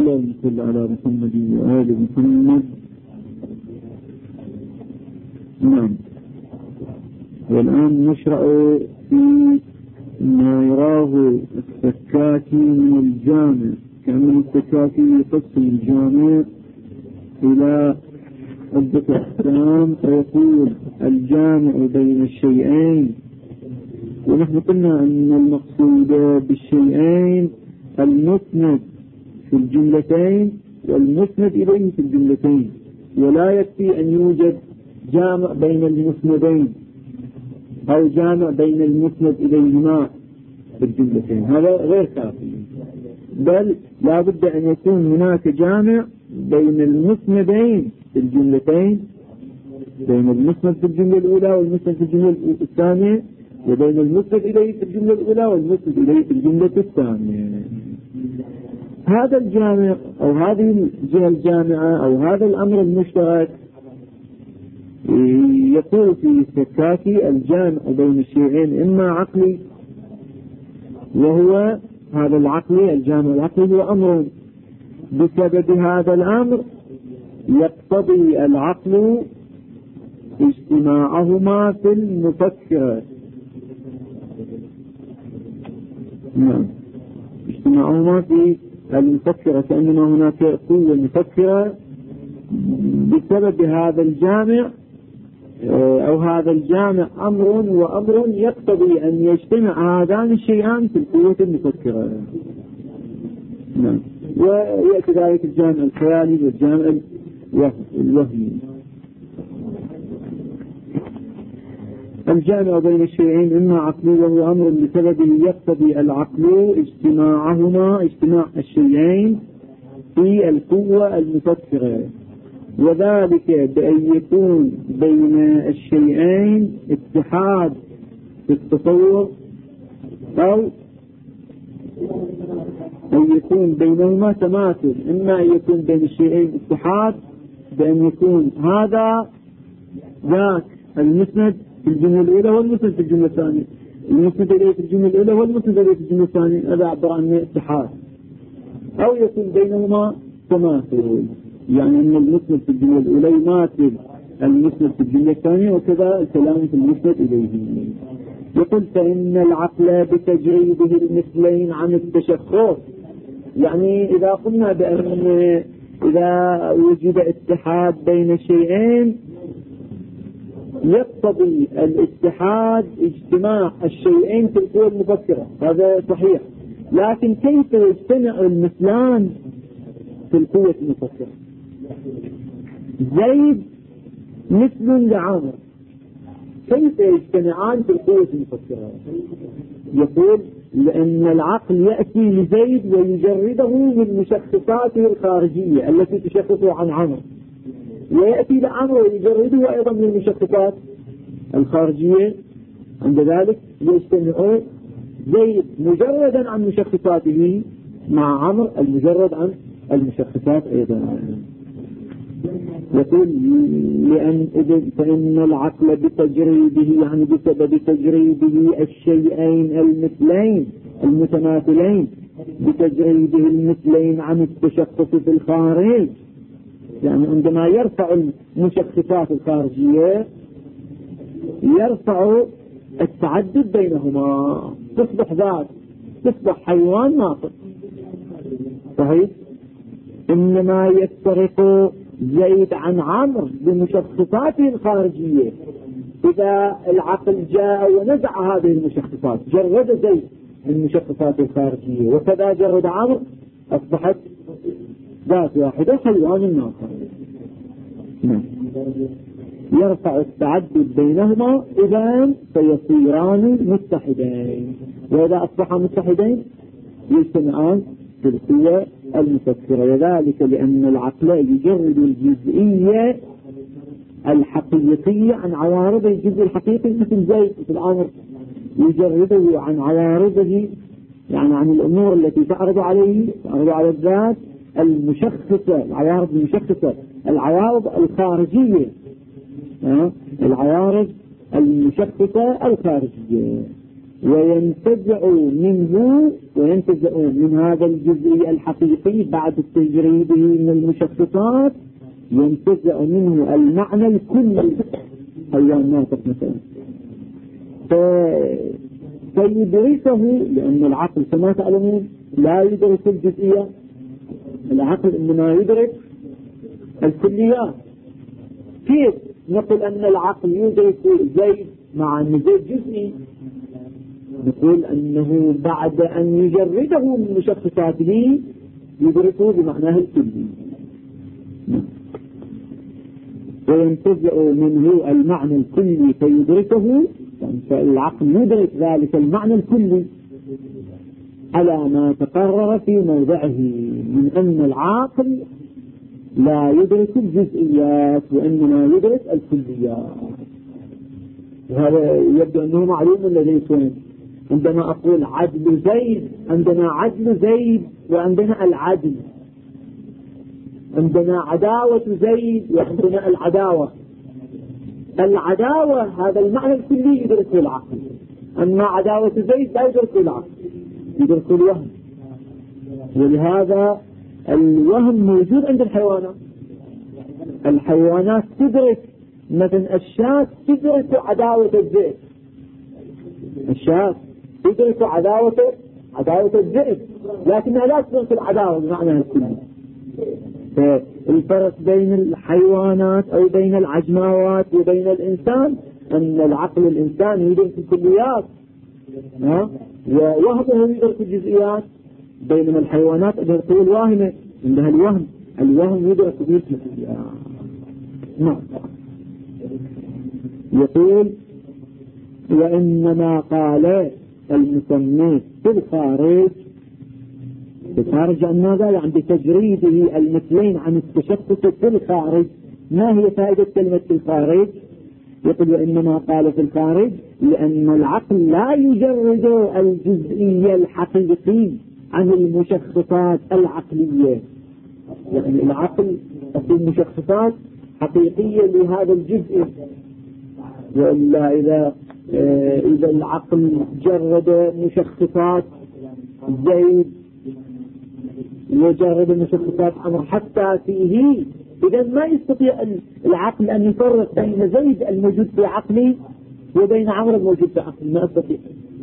اللهم صل على محمد وآل محمد. نعم. والآن نشرع في ما يراه السكاكي من الجامع، كان السكاكي يقسم الجامع إلى عدة أقسام، فيقول الجامع بين الشيئين. ونحن قلنا أن المقصود بالشيئين المسند في الجملتين والمسند إليه في الجملتين، ولا يكفي أن يوجد جامع بين المسندين أو جامع بين المسند إليهما في الجملتين، هذا غير كافي، بل لا بد أن يكون هناك جامع بين المسندين في الجملتين، بين المسند في الجملة الأولى والمسند في الجملة الثانية، وبين المسند إليه في الجملة الأولى والمسند إليه في الجملة الثانية. هذا الجامع أو هذه الجهة الجامعة أو هذا الأمر المشترك يقول في السكاكي الجامع بين الشيئين إما عقلي، وهو هذا العقلي الجامع العقلي هو أمر، بسبب هذا الأمر يقتضي العقل اجتماعهما في المفكرة. نعم، اجتماعهما في المفكرة، كأنما هناك قوة مفكرة بسبب هذا الجامع أو هذا الجامع أمر وأمر يقتضي أن يجتمع هذان الشيئان في القوة المفكرة. نعم. ويأتي ذلك الجامع الخيالي والجامع الوهمي. الجامع بين الشيئين إما عقلي وهو أمر بسببه يقتضي العقل اجتماع الشيئين في القوة المفكرة، وذلك بأن يكون بين الشيئين اتحاد في التصور، أو أن يكون بينهما تماثل. إما أن يكون بين الشيئين اتحاد بأن يكون هذا ذاك المسند في الجملة الأولى والمسند في الجملة الثانية، المسند إليه في الجملة الأولى والمسند إليه في الجملة الثانية، هذا عبر عن اتحاد. أو يكون بينهما تماثل، يعني أن المسند في الجملة الأولى يماثل المسند في الجملة الثانية، وكذا الكلام في المسند إليه. يقول فإن العقل بتجريده المثلين عن التشخص، يعني إذا قلنا بأن إذا وجد اتحاد بين الشيئين يقتضي الاتحاد اجتماع الشيئين في القوة المفكرة، هذا صحيح، لكن كيف يجتمع المثلان في القوة المفكرة؟ زيد مثل لعامر، كيف يجتمعان في القوة المفكرة؟ يقول لأن العقل يأتي لزيد ويجرده من مشخصاته الخارجية التي تشخصه عن عمر، ويأتي لعمر ويجرده أيضا من المشخصات الخارجية. عند ذلك يجتمع زيد مجردا عن مشخصاته مع عمر المجرد عن المشخصات أيضا. يقول فإن العقل بتجريده، يعني بسبب تجريده الشيئين المثلين المتماثلين، بتجريده المثلين عن التشخص في الخارج، يعني عندما يرفع المشخصات الخارجية يرفع التعدد بينهما، تصبح ذات، تصبح حيوان ناطق، صحيح. إنما يفترق زيد عن عمرو بمشخصاته الخارجية، إذا العقل جاء ونزع هذه المشخصات جرد زيد من المشخصات الخارجية، وكذا جرد عمرو، أصبحت ذات واحدة حيوان ناطق. يرفع التعدد بينهما، إذن فيصيران متحدين، وإذا أصبحا متحدين يجتمعان في القوة المفكرة، وذلك لأن العقل يجرد الجزئية الحقيقية عن عوارضه الجزء الحقيقي، مثل زيد في الأمر يجرده عن عوارضه، يعني عن الأمور التي تعرض عليه، تعرض على الذات المشخصة، العوارض المشخصة، العوارض الخارجية، العوارض المشخصة الخارجية. وينتزع من هذا الجزء الحقيقي بعد تجريده من المشخصات، ينتزع منه المعنى الكلي حيوان ناطق مثلا فيدرسه، لأن العقل كما تعلمون لا يدرس الجزئية، العقل إنما يدرس الكليات. كيف نقول أن العقل يدرس زيد مع أن زيد جزئي؟ نقول أنه بعد أن يجرده من مشخصاته يدرسه بمعناه الكلي، وينتزع منه المعنى الكلي فيدرسه، فالعقل يدرك ذلك المعنى الكلي على ما تقرر في موضعه من أن العاقل لا يدرك الجزئيات وإنما يدرك الكليات. وهذا يبدو أنه معلوم لديكم. عندما أقول عدل زيد، عندنا عدل زيد وعندنا العدل، عندنا عداوة زيد وعندنا العداوة. العداوة هذا المعنى الكلي يدركه العقل، أما عداوة زيد لا يدركه العقل، يدركه الوهم. ولهذا الوهم موجود عند الحيوانات. الحيوانات تدرك، مثلا الشاة تدرك عداوة الذئب، الشاة تدرك عداوة الذئب، لكنها لا تدرك العداوة بمعنى الكلي. فالفرق بين الحيوانات أو بين العجماوات وبين الإنسان أن العقل الإنساني يدرك الكليات ووهمه يدرك الجزئيات، بينما الحيوانات يدركوا الواهمة، عندها الوهم يدرك الجزئيات. نعم. يقول وإنما قال المسمى في الخارج عن ماذا؟ يعني بتجريده المثلين عن التشخص في الخارج. ما هي فائدة كلمة في الخارج؟ يقول وإنما قال في الخارج لأن العقل لا يجرد الجزئية الحقيقي عن المشخصات العقلية. يعني العقل في مشخصات حقيقية لهذا الجزء، وإلا إذا العقل جرد مشخصات زيد وجرد مشخصات عمر حتى فيه، إذا ما يستطيع العقل أن يفرق بين زيد الموجود في عقلي وبين عمر الموجود في عقلي، ما يستطيع.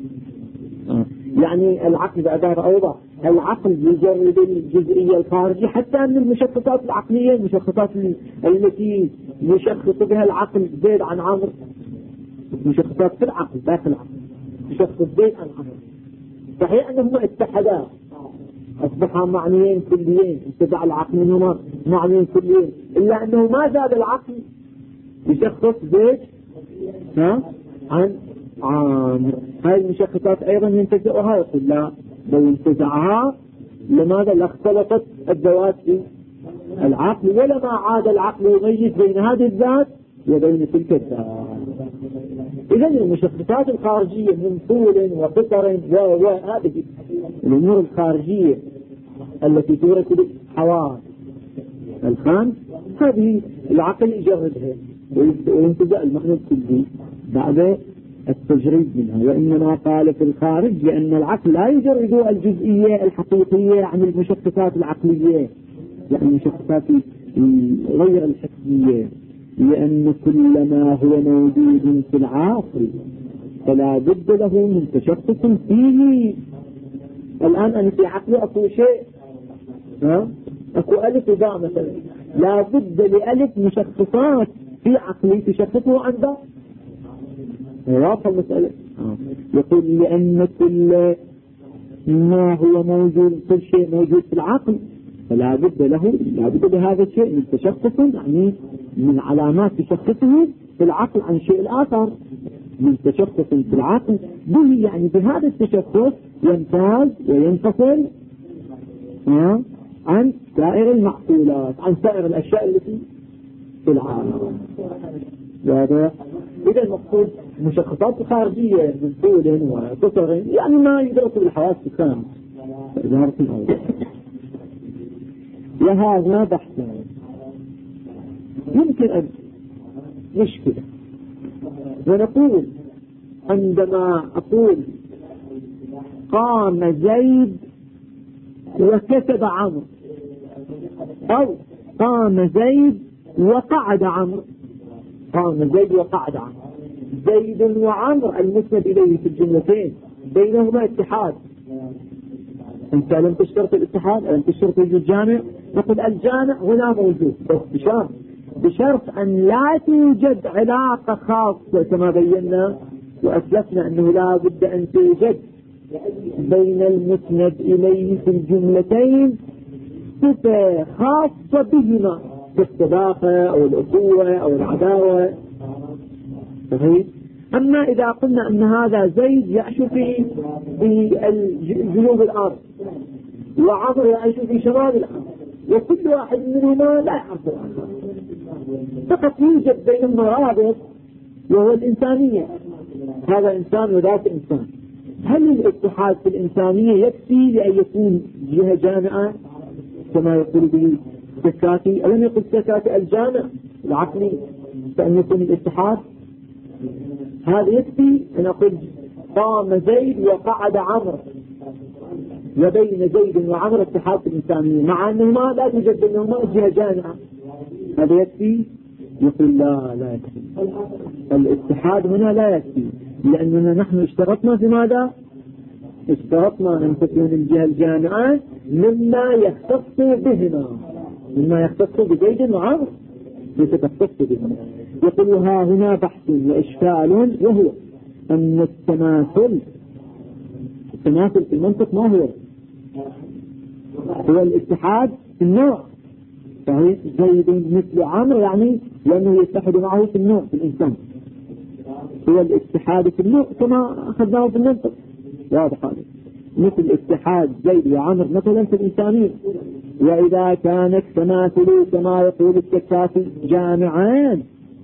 يعني العقل بعبارة أوضح، العقل يجرد الجزئية الخارجية حتى أن المشخصات العقلية، المشخصات التي يشخص بها العقل زيد عن عمر، مشخصات في العقل داخل العقل، يشخص زيد عن عمر، صحيح أنهما اتحدا أصبحا معنيين كليين، انتزع العقل منهما معنيين كليين، إلا أنه ما زال العقل يشخص زيد عن عامر. هاي المشخصات أيضا ينتزعها، يقول لا، لو انتزعها لماذا لاختلطت الذوات في العقل ولما عاد العقل يميز بين هذه الذات وبين تلك الذات. إذا المشخصات الخارجية من طول وقطر وهذه الأمور الخارجية التي تورث الحواس الخمس، هذه العقل يجردها وينتزع المعنى الكلي بعد التجريد منها. وإنما قال في الخارج لأن العقل لا يجرد الجزئية الحقيقية عن المشخصات العقلية، يعني المشخصات غير الحسية، لأن كل ما هو موجود في العقل فلا بد له من تشخص فيه. الآن أنا في عقلي أكو شيء، أكو ألف وباء مثلا، لا بد لألف مشخصات في عقلي تشخصه عن باء. واضح المسألة. يقول لأن كل ما هو موجود، كل شيء موجود في العقل فلا بد له، لا بد لهذا الشيء من تشخص، يعني من علامات تشخصه في العقل عن شيء الآخر، من تشخص في العقل به، يعني بهذا التشخص يمتاز وينفصل عن سائر المعقولات، عن سائر الأشياء التي في العالم. واضح؟ إذا المقصود مشخصات خارجية من طول وقصر، يعني ما يدرك بالحواس الخام. ظهرت الأول. وهذا بحث يمكن أن يشكل. ونقول عندما أقول قام زيد وكتب عمرو، أو قام زيد وقعد عمرو. قام زيد وقعد عمرو، زيد وعمرو المسند إليه في الجملتين بينهما اتحاد. أنت لم تشترط الاتحاد، لم تشترط وجود الجامع، نقول الجامع هنا موجود، بس بشرط أن لا توجد علاقة خاصة كما بينا وأسلفنا أنه لا بد أن توجد بين المسند إليه في الجملتين صفة خاصة بهما كالصداقة أو الأخوة أو العداوة. صحيح؟ أما إذا قلنا أن هذا زيد يعيش في جنوب الأرض وعمر يعيش في شمال الأرض وكل واحد منهما لا يعرف الآخر، فقط يوجد بينهما رابط وهو الإنسانية، هذا إنسان وذاك إنسان. هل الاتحاد في الإنسانية يكفي لأن يكون جهة جامعة كما يقول به السكاتي؟ ألم يقل السكاتي الجامع العقلي فأن يكون الاتحاد؟ هذا يكفي أن أقول قام زيد وقعد عمرو وبين زيد وعمرو اتحاد في الإنسانية مع أنهما لا توجد بينهما جهة جامعة، هذا يكفي؟ يقول لا يكفي. الاتحاد هنا لا يكفي، لأننا نحن اشترطنا في ماذا؟ اشترطنا أن تكون الجهة الجامعة مما يختص بهما، مما يختص بزيد وعمرو ليس تختص بهما. يقول ها هنا بحث وإشكال، وهو أن التماثل في المنطق ما هو الاتحاد في النوع. صحيح؟ زيد مثل عمرو يعني لأنه يتحد معه في النوع في الإنسان، هو الاتحاد في النوع كما أخذناه في المنطق واضح هذا، مثل اتحاد زيد وعمر مثلا في الإنسانية. وإذا كان التماثل كما يقول السكاتي جامعان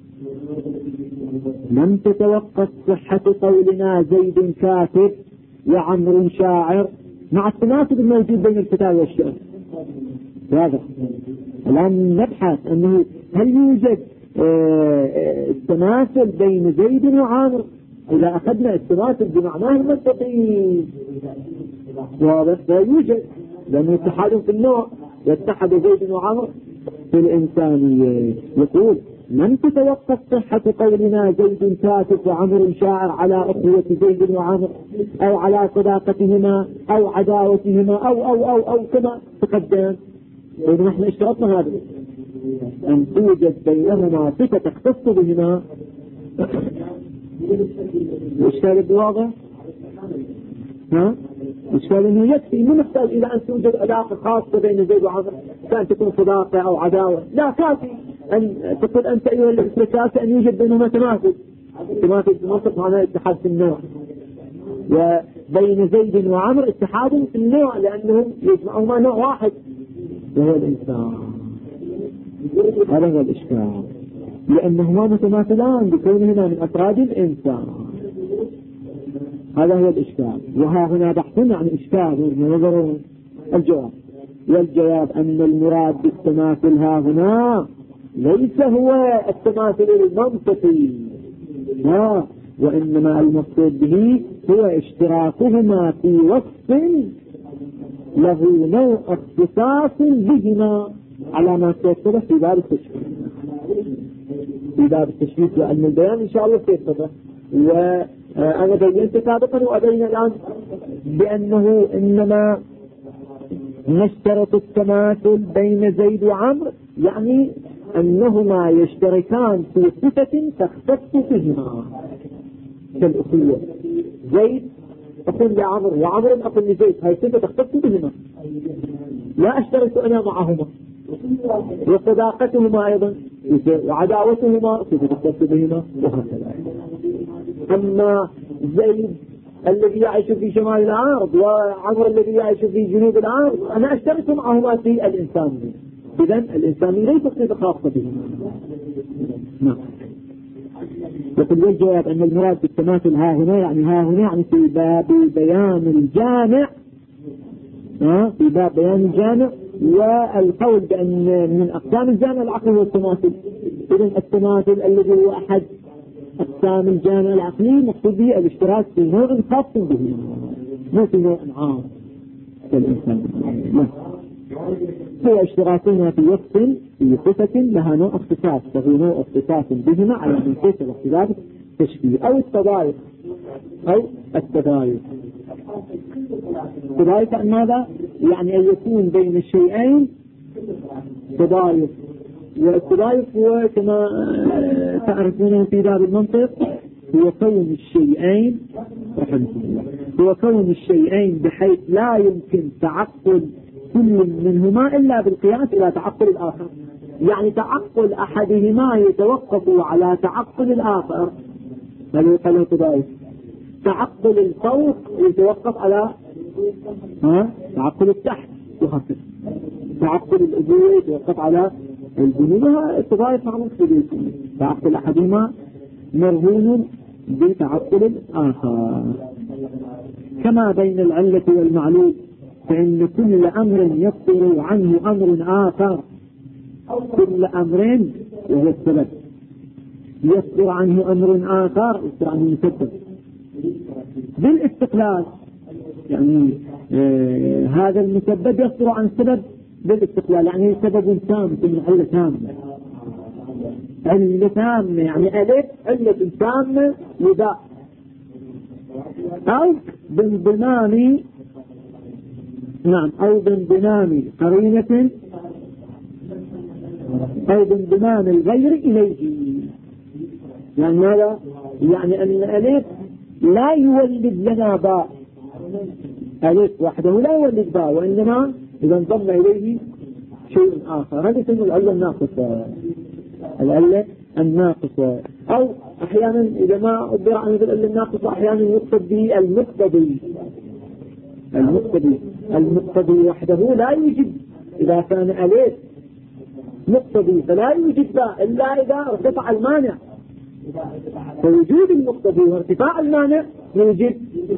لم تتوقف صحة قولنا زيد كاتب وعمر شاعر مع التماثل الموجود بين الكتاب والشعر. واضح. الآن نبحث أنه هل يوجد التماثل بين زيد وعمر إذا أخذنا التماثل بمعناه المنطقي. واضح لا يوجد، لأنه اتحاد في النوع يتحد زيد وعمر في الإنسانية. يقول لم تتوقف صحة قولنا زيد كاتب وعمر شاعر على أخوة زيد وعمر أو على صداقتهما أو عداوتهما أو كما تقدم. إذا نحن اشترطنا هذا أن توجد بينهما صفة تختص بهما. الإشكال بواضح؟ الإشكال أنه يكفي من نحتاج إلى أن توجد علاقة خاصة بين زيد وعمر كان تكون صداقة أو عداوة، لا كافي أن تقول أنت أيها الإسلام أن يوجد بينهما تماثل في المنطق معناه اتحاد في النوع، وبين زيد وعمر اتحاد في النوع لأنهم يجمعهما نوع واحد وهو الإنسان. هذا هو الإشكال، لأنهما متماثلان بكونهما من أفراد الإنسان. هذا هو الإشكال. وها هنا بحث عن إشكال ونظر الجواب، والجواب أن المراد بالتماثل ها هنا ليس هو التماثل المنطقي، لا، وإنما المقصود به هو اشتراكهما في وصف له نوع اختصاص بهما على ما سيتضح في باب التشبيه. في باب التشبيه لأن البيان إن شاء الله سيتضح. وأنا بينت سابقا وأبين الآن بأنه إنما نشترط التماثل بين زيد وعمر يعني أنهما يشتركان في صفة تختص بهما كالأخوة. زيد أقول لعمر وعمر أقول لزيد، هاي صفة تختص بهما لا أشترك أنا معهما. وصداقتهما أيضا وعداوتهما صفة تختص بهما وهكذا. أما زيد الذي يعيش في شمال الأرض وعمر الذي يعيش في جنوب الأرض أنا أشترك معهما في الإنسانية. إذن الإنسانية ليست صفة خاصة بهما. نعم. يقول الجواب أن المراد بالتماثل ها هنا يعني في باب بيان الجامع، في باب بيان الجامع، والقول بأن من أقسام الجامع العقل هو التماثل. إذن التماثل الذي هو أحد أقسام الجامع العقلي مقصود به الاشتراك في نوع خاص به. مو في نوع عام كالإنسان. لا، هو اشتراكهما في وصف في صفة لها نوع اختصاص، فهو نوع اختصاص بهما على من كيف الاختلاف التشبيه أو التضايق أو التضايق. تضايق عن ماذا؟ يعني أن يكون بين الشيئين تضايق، والتضايق هو كما تعرفونه في باب المنطق هو كون الشيئين هو كون الشيئين بحيث لا يمكن تعقل كل منهما إلا بالقياس إلى تعقل الآخر. يعني تعقل أحدهما يتوقف على تعقل الآخر، هذا يقال تضايق. تعقل الفوق يتوقف على تعقل التحت، وهكذا تعقل الأبوة يتوقف على البنوة. التضايق معروف تعقل أحدهما مرهون بتعقل الآخر. كما بين العلة والمعلول، فإن كل أمر يصدر عنه أمر آخر، كل أمر وهو السبب يصدر عنه أمر آخر يصدر عنه مسبب بالاستقلال. يعني هذا المسبب يصدر عن السبب بالاستقلال، يعني سبب تام، علة تامة، علة تامة، يعني ألف علة تامة يباء، أو بانضمام أو بانضمام قرينة أو بانضمام الغير إليه. يعني ماذا؟ يعني أن ألف لا يولد لنا باء، ألف وحده لا يولد باء، وإنما إذا انضم إليه شيء آخر، هذه تسمى العلة الناقصة، العلة الناقصة. أو أحيانا إذا ما أدر عن العلة الناقصة أحيانا يقصد به المقتضي وحده لا يوجد. إذا كان ألف مقتضي فلا يوجد باء إلا إذا ارتفع المانع، فوجود المقتضي وارتفاع المانع يوجد،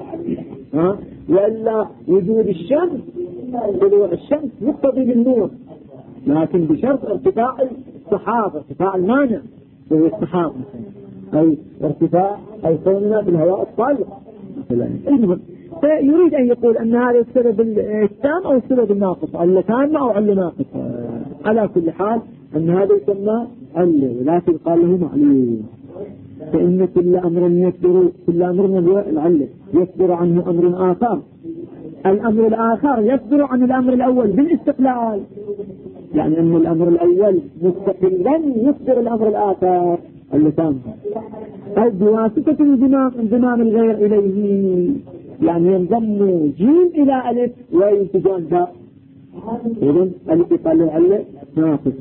وإلا وجود الشمس طلوع الشمس مقتضي بالنور، لكن بشرط ارتفاع السحاب، ارتفاع المانع وهو السحاب، أي ارتفاع أي كوننا في الهواء الطالق. المهم فيريد أن يقول أن هذا السبب التام أو السبب الناقص، علة تامة أو علة ناقصة. على كل حال أن هذا يسمى علة، ولكن قال له معلول. فإن كل أمر هو العلة يصدر عنه أمر آخر، الأمر الآخر يصدر عن الأمر الأول بالاستقلال، يعني أن الأمر الأول مستقلا يصدر الأمر الآخر اللسان، أو بواسطة انضمام الغير إليه، يعني ينضم جيم إلى ألف وينتجان باء، إذن ألف يقال له علة ناقص.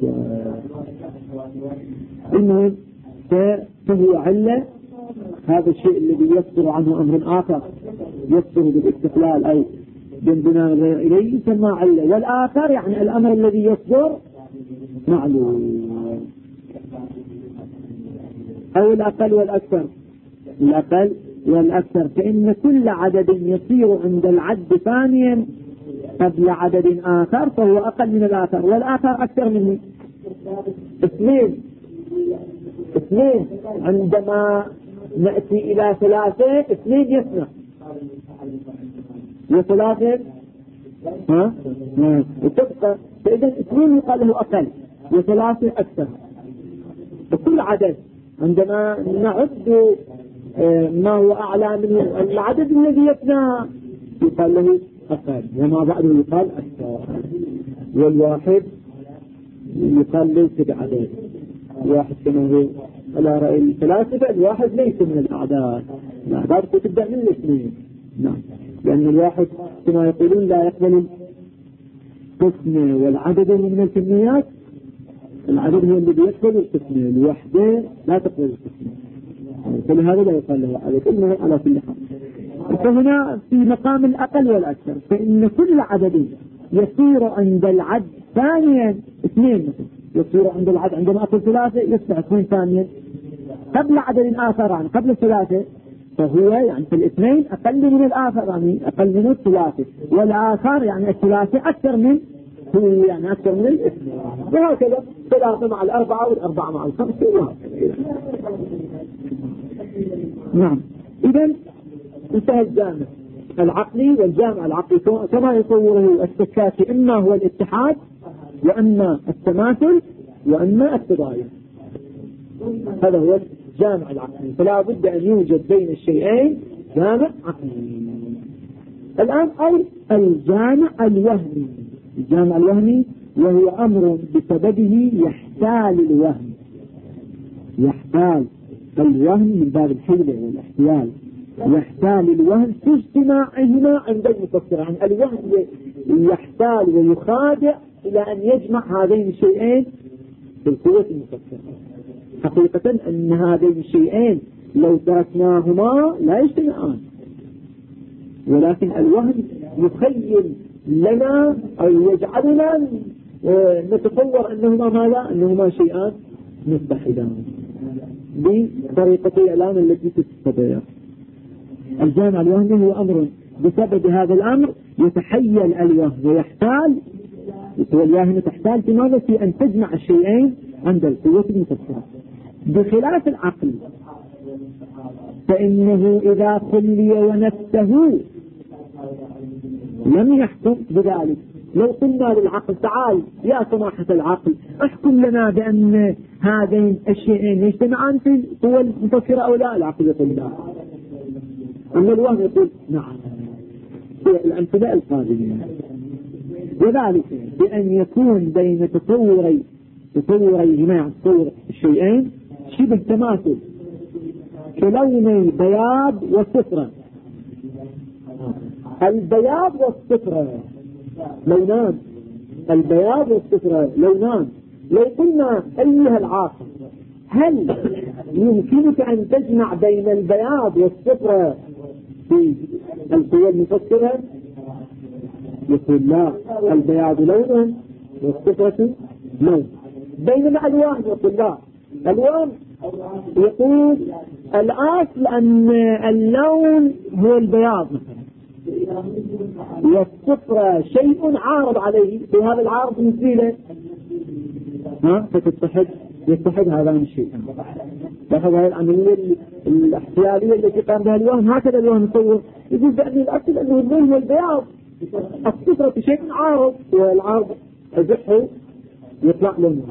المهم فهو علة هذا الشيء الذي يصدر عنه أمر آخر يصدر بالاستقلال أي بانضمام الغير إليه يسمى علة، والآخر يعني الأمر الذي يصدر معلوم. أو الأقل والأكثر، الأقل والأكثر، فإن كل عدد يصير عند العد ثانيا قبل عدد آخر فهو أقل من الآخر، والآخر أكثر منه. اثنين عندما نأتي إلى ثلاثة، اثنين يسمع وثلاثة وتبقى، فإذا اثنين يقال له أقل وثلاثة أكثر. وكل عدد عندما نعد ما هو أعلى منه العدد الذي يفنى يقال له أقل، وما بعده يقال أكثر. والواحد يقال ليس بعدد، الواحد كما هو على رأي الفلاسفة الواحد ليس من الأعداد، الأعداد تبدأ من الاثنين. نعم، لأن الواحد كما يقولون لا يقبل القسمة، والعدد من الكميات العدد هو الذي يقبل القسمة، الوحدة لا تقبل القسمة، فلهذا لا يقال له عدد. المهم على كل حال، فهنا في مقام الأقل والأكثر، فإن كل عدد يصير عند العد ثانيا اثنين، مثلا يصير عند العد عندما أقل ثلاثة يصبح اثنين ثانيا قبل عدد آخر، يعني قبل الثلاثة، فهو يعني في الاثنين أقل من الآخر، يعني أقل من الثلاثة، والآخر يعني الثلاثة أكثر من هو، يعني أكثر من الاثنين، وهكذا ثلاثة مع الأربعة والأربعة مع الخمسة وهكذا. نعم، إذن انتهى الجامع. العقلي والجامع العقلي كما يصوره السكاتي، إما هو الاتحاد وإما التماثل وإما التضايق. هذا هو الجامع العقلي، فلا بد أن يوجد بين الشيئين جامع عقلي. الآن أو الجامع الوهمي. الجامع الوهمي وهو أمر بسببه يحتال الوهم. يحتال الوهم من باب الحيلة والاحتيال، يحتال الوهم في اجتماعهما عند المفسر. يعني الوهم يحتال ويخادع إلى أن يجمع هذين الشيئين بالقوة المفسرة. حقيقة أن هذين الشيئين لو تركناهما لا يجتمعان، ولكن الوهم يخيل لنا أو يجعلنا نتصور أنهما ماذا؟ أنهما شيئان متحدان بطريقة الإعلام التي تتبع. الجامع الوهمي هو أمر بسبب هذا الأمر يتحيل الوهم ويحتال، والوهم تحتال في ماذا؟ في أن تجمع الشيئين عند القوة المفسرة. بخلاف العقل فإنه إذا خلي ونفسه لم يحكم بذلك. لو قلنا للعقل تعال يا سماحة العقل احكم لنا بأن هذين الشيئين يجتمعان في القوة المفسرة أو لا، العقل يقول لا. أما الوهم يقول نعم. الأمثلة القادمة وذلك بأن يكون بين تصوريهما تصور الشيئين شبه تماثل كلوني بياض والصفرة. البياض والصفرة لونان، البياض والصفرة لونان. لو قلنا أيها العاقل هل يمكنك أن تجمع بين البياض والصفرة في القوى المفسرة؟ يقول لا، البياض لون والصفرة لون. بينما الوان يقول لا، الوان يقول الأصل أن اللون هو البياض والصفرة شيء عارض عليه، في هذا العارض مثيله يتحد هذان الشيئين. لاحظ هذه العملية الاحتيالية التي قام بها الوهم. هكذا الوهم يصور، يقول بأن الأصل أنه اللون والبياض، الصفرة شيء عارض والعارض أزحه يطلع لونه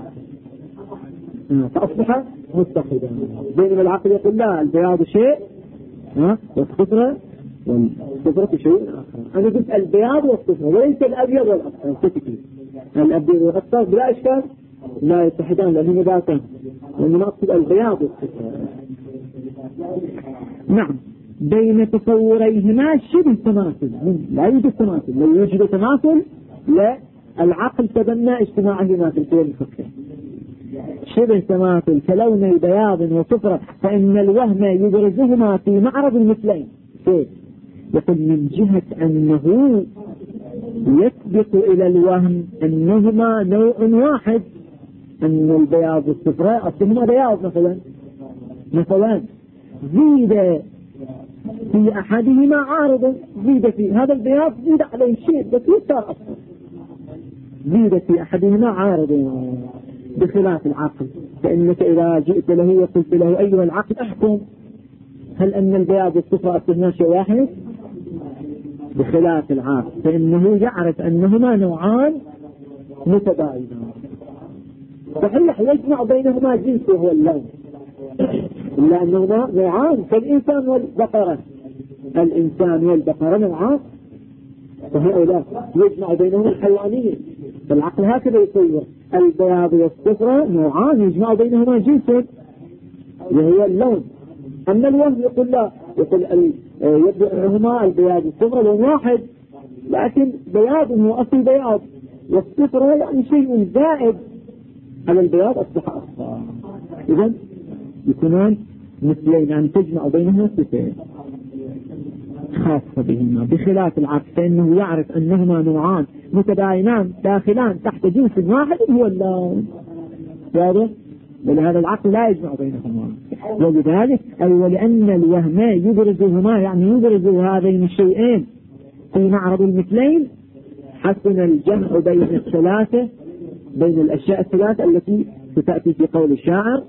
فأصبح متحدا. بينما العقل يقول لا، البياض شيء والصفرة شيء آخر. أنا قلت البياض والصفرة وليس الأبيض والأصفر. الأبيض والأصفر بلا إشكال لا يتحدان لأنه ذاتان، وإنما أقصد البياض والصفرة. نعم، بين تصوريهما شبه تماثل، لا يوجد تماثل. لو يوجد تماثل لا، العقل تبنى اجتماعهما في القوى المفكرة. شبه تماثل كلوني بياض وصفرة، فإن الوهم يبرزهما في معرض المثلين. كيف؟ يقول من جهة أنه يسبق إلى الوهم أنهما نوع واحد، أن البياض والصفراء أصلهما بياض مثلا زيد في أحدهما عارض، زيد في هذا البياض زيد عليه شيء بس يصار أصفر، زيد في أحدهما عارض. بخلاف العقل فإنك إذا جئت له وقلت له أيها العقل أحكم هل أن البياض والصفراء أصلهما شيء واحد؟ بخلاف العقل فإنه يعرف أنهما نوعان متباينان. صحيح يجمع بينهما جنس وهو اللون، إلا أنهما نوعان كالإنسان والبقرة. الإنسان والبقرة نوعان، فهؤلاء يجمع بينهما الحيوانية. فالعقل هكذا يصور البياض والصفرة نوعان يجمع بينهما جنس وهو اللون. أما الوهم يقول لا، يقول يبدو أنهما البياض والصفرة لون واحد، لكن بياض هو أصل بياض والصفرة يعني شيء زائد على البياض أصبح أصفر. إذن يكونان مثلين أن تجمع بينهما صفين خاصة بهما. بخلاف العقل فإنه يعرف أنهما نوعان متباينان داخلان تحت جنس واحد هو اللون. واضح؟ ولهذا العقل لا يجمع بينهما. ولذلك أي ولأن الوهم يبرزهما يعني يبرز هذين الشيئين في معرض المثلين، حسن الجمع بين الثلاثة، بين الأشياء الثلاثة التي ستأتي في قول الشاعر: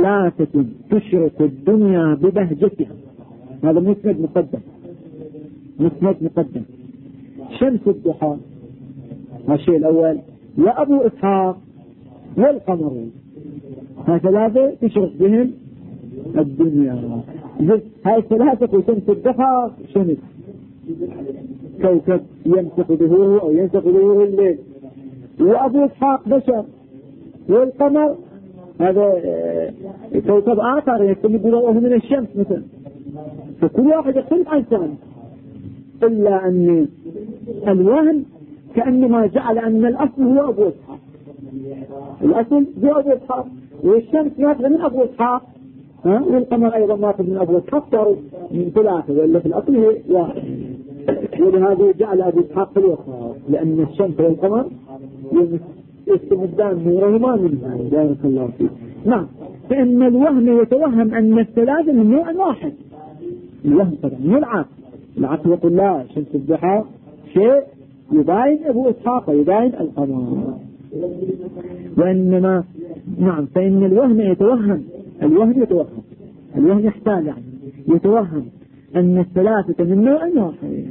ثلاثة تشرق الدنيا ببهجتها. هذا مسند مقدم. مسند مقدم. شمس الضحى الشيء الأول، وأبو إسحاق والقمر، هالثلاثة تشرق بهم الدنيا. هاي الثلاثة شمس الضحى شمس كوكب يمسك ظهوره أو يمسك ظهوره الليل، وأبو إسحاق بشر، والقمر هذا كوكب آخر يكتمد ضوءه من الشمس مثلا. فكل واحد يختلف عن الثاني، إلا أن الوهم كأنما جعل أن الأصل هو أبو إسحاق، الأصل هو أبو إسحاق، والشمس ماخذة من أبو إسحاق، والقمر أيضا ماخذ من أبو إسحاق، صاروا من ثلاثة، وإلا في الأصل هي واحد. ولهذا جعل أبو إسحاق في الوسط، لأن الشمس والقمر يستمدان نورهما منها. بارك الله فيك. نعم. فإن الوهم يتوهم أن الثلاثة من نوع واحد، الوهم طبعا مو العقل يقول لا، شمس الضحى شيء يباين أبو إسحاق ويباين القمر، وإنما نعم. فإن الوهم يتوهم، الوهم يحتال يعني يتوهم أن الثلاثة من نوع واحد،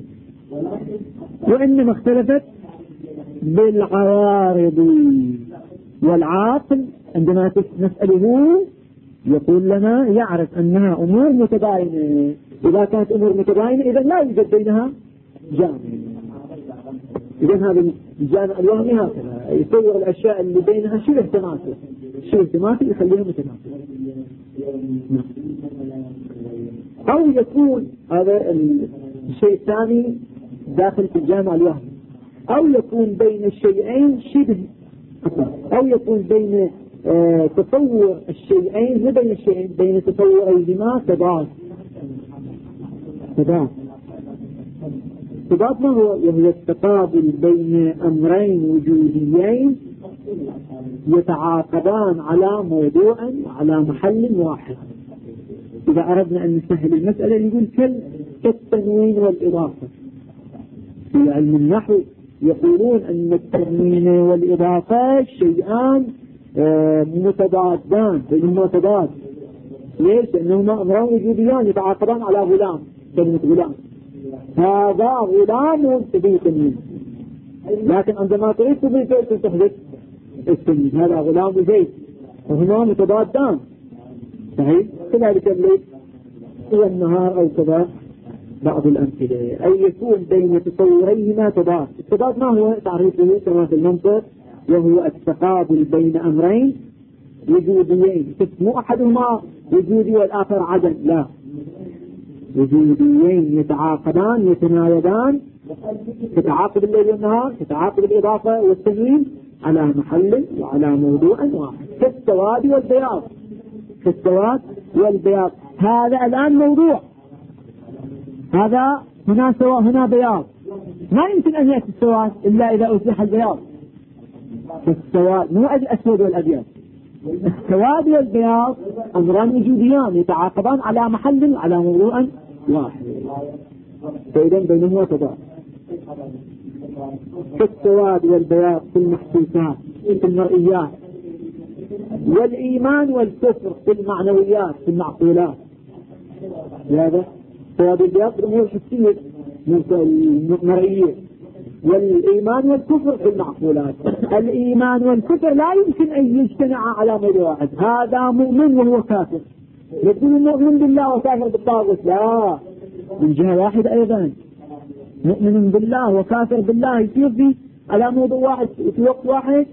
وإنما اختلفت بالعوارض. والعاقل عندما نسأله يقول لنا يعرف أنها أمور متباينة. إذا كانت أمور متباينة إذا لا يوجد بينها جامع. إذن هذا الجامع الوهمي هكذا يصور الأشياء اللي بينها شبه تماثل يخليها متماثل. أو يكون هذا الشيء الثاني داخل في الجامع الوهمي، أو يكون بين الشيئين شبه، أو يكون بين تصور الشيئين، بين الشيئين بين تصوريهما تضاد. ما هو؟ وهو التقابل بين أمرين وجوديين يتعاقبان على موضوع وعلى محل واحد. إذا أردنا أن نسهل المسألة نقول كالتنوين والإضافة. في علم النحو يقولون أن التنوين والإضافة شيئان متضادان، بينهما تضاد. ليش؟ لأنهما أمران وجوديان يتعاقبان على غلام، كلمة غلام، هذا غلام تضيف منه، لكن عندما تريد تضيف تحدث التنوين، هذا غلام زيد، وهما متضادان. صحيح؟ كذلك الليل والنهار أو كذا بعض الأمثلة. أي يكون بين تصوريهما تضاد. التضاد ما هو تعريفه كما في المنطق؟ وهو التقابل بين أمرين وجوديين، مو أحدهما وجودي والآخر عدم، لا، وجوديين يتعاقبان يتنايدان، تتعاقب الليل والنهار، تتعاقب الإضافة والتنوين على محل وعلى موضوع واحد، كالسواد والبياض. هذا الآن موضوع، هذا هنا سواء هنا بياض، ما يمكن أن يأتي السواد إلا إذا أزيح البياض. السواد مو الأسود والأبيض، السواد والبياض أمران وجوديان يتعاقبان على محل على موضوع واحد، فإذا بينهما تضاد. كالسواد والبياض في المحسوسات في المرئيات، والإيمان والكفر في المعنويات في المعقولات. هذا سواد البياض الأمور الحسية المرئية، والإيمان والكفر في المعقولات. الإيمان والكفر لا يمكن أن يجتمع على موضوع واحد. هذا مؤمن وهو كافر، يقول مؤمن بالله وكافر بالطاغوت، لا، من جهة واحدة أيضا مؤمن بالله وكافر بالله يصير في على موضوع واحد في وقت واحد.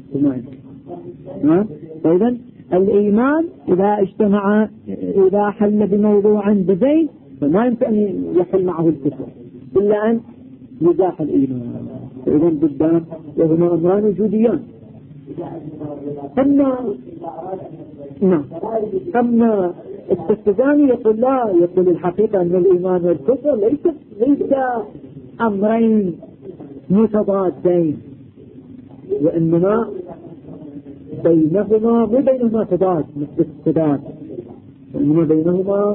فإذا الإيمان إذا اجتمع، إذا حل بموضوع بزين فما يمكن أن يحل معه الكفر إلا أن يزاح الإيمان. فإذا بالدام وهما أمران وجوديان. أما التستداني يقول لا، يقول الحقيقة أن الإيمان والكفر ليس أمرين متضادين، وإنما بينهما مو بينهما تضاد مثل التضاد، وإنما بينهما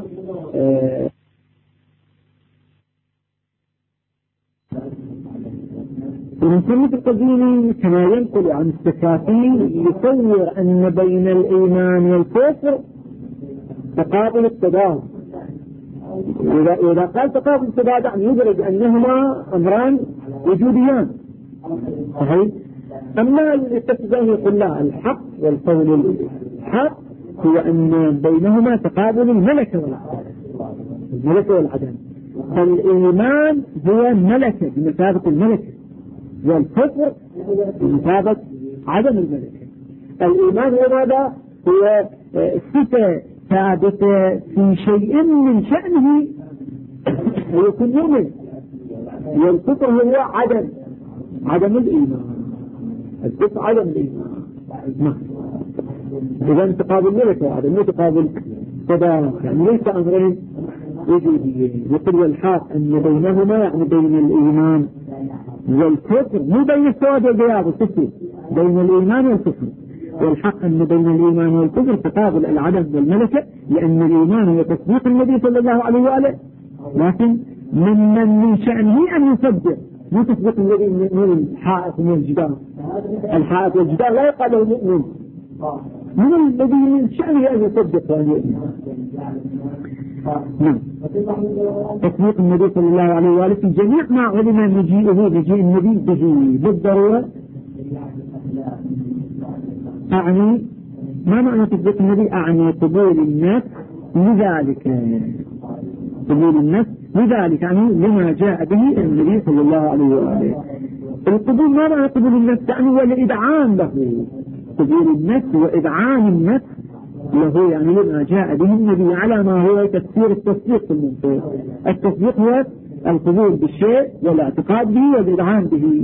المصنف القديم كما ينقل عن السكاكين يصور أن بين الإيمان والكفر تقابل التضاد، إذا قال تقابل تضاد يعني يدرج أنهما أمران وجوديان صحيح. أما الاتفاقان يقول لا، الحق والقول الحق هو أن بينهما تقابل الملكة والعدم. فالإيمان هو ملكة بمثابة الملكة، والكفر بمثابة عدم الملكة. الإيمان هو ماذا؟ هو صفة ثابتة في شيء من شأنه ويكون مؤمن، والكفر هو عدم الإيمان. الكفر عدم الإيمان. إذا تقابل ملكة وعدم، تقابل تضاد، يعني ليس أمرين وجوديين. يقول والحق أن بينهما يعني بين الإيمان والكفر، مو بين السواد والبياض الكفر، بين الإيمان والكفر. والحق أن بين الإيمان والكفر تقابل العدم والملكة، لأن الإيمان هو تصديق النبي صلى الله عليه وآله، لكن من شأنه أن يصدق، مو تصديق الذي من الحائط من الجدار. الحائط والجدار لا يقال له مؤمن، من الذي من شأنه أن يصدق وأن يؤمن. نعم. تصديق النبي صلى الله عليه وآله في جميع ما علم مجيء النبي به بالضرورة. أعني ما معنى تصديق النبي؟ أعني قبول النفس لذلك، قبول النفس لذلك يعني لما جاء به النبي صلى الله عليه وآله. القبول ما معنى قبول النفس؟ يعني هو الإذعان له، قبول النفس وإذعان النفس له، يعني لما جاء به النبي على ما هو تفسير التصديق في المنطق. التصديق هو القبول بالشيء والاعتقاد به والإذعان به،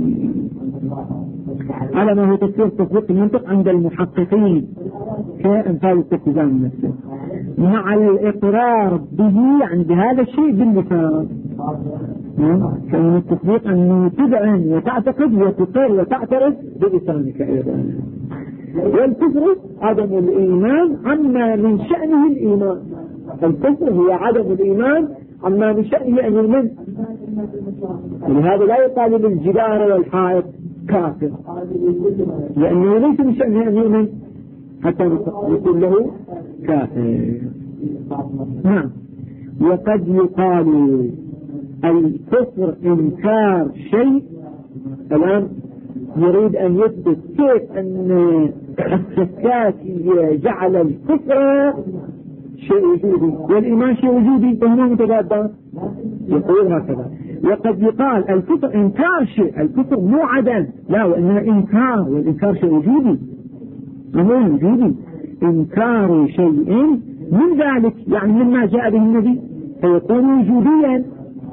على ما هو تفسير التصديق في المنطق عند المحققين كأمثال التكتزان النفسي، مع الإقرار به عند هذا الشيء باللسان. كان التصديق أن تدعن وتعتقد وتقر وتعترف بلسانك أيضا. والكفر عدم الإيمان عما من شأنه الإيمان. الكفر هو عدم الإيمان عما من شأنه أن يؤمن، ولهذا لا يقال للجدار والحائط كافر، لأنه ليس من شأنه أن يؤمن حتى يقول له كافر. نعم. وقد يقال الكفر إنكار شيء. الآن يريد أن يثبت كيف أن السكاكي جعل الكفر شيء وجودي والإيمان شيء وجودي، فهما متضادان. يقول هكذا: وقد يقال الكفر إنكار شيء، الكفر مو عدم، لا، وإنها إنكار، والإنكار شيء وجودي، أمر وجودي. إنكار شيء من ذلك يعني مما جاء به النبي فيكون وجوديا.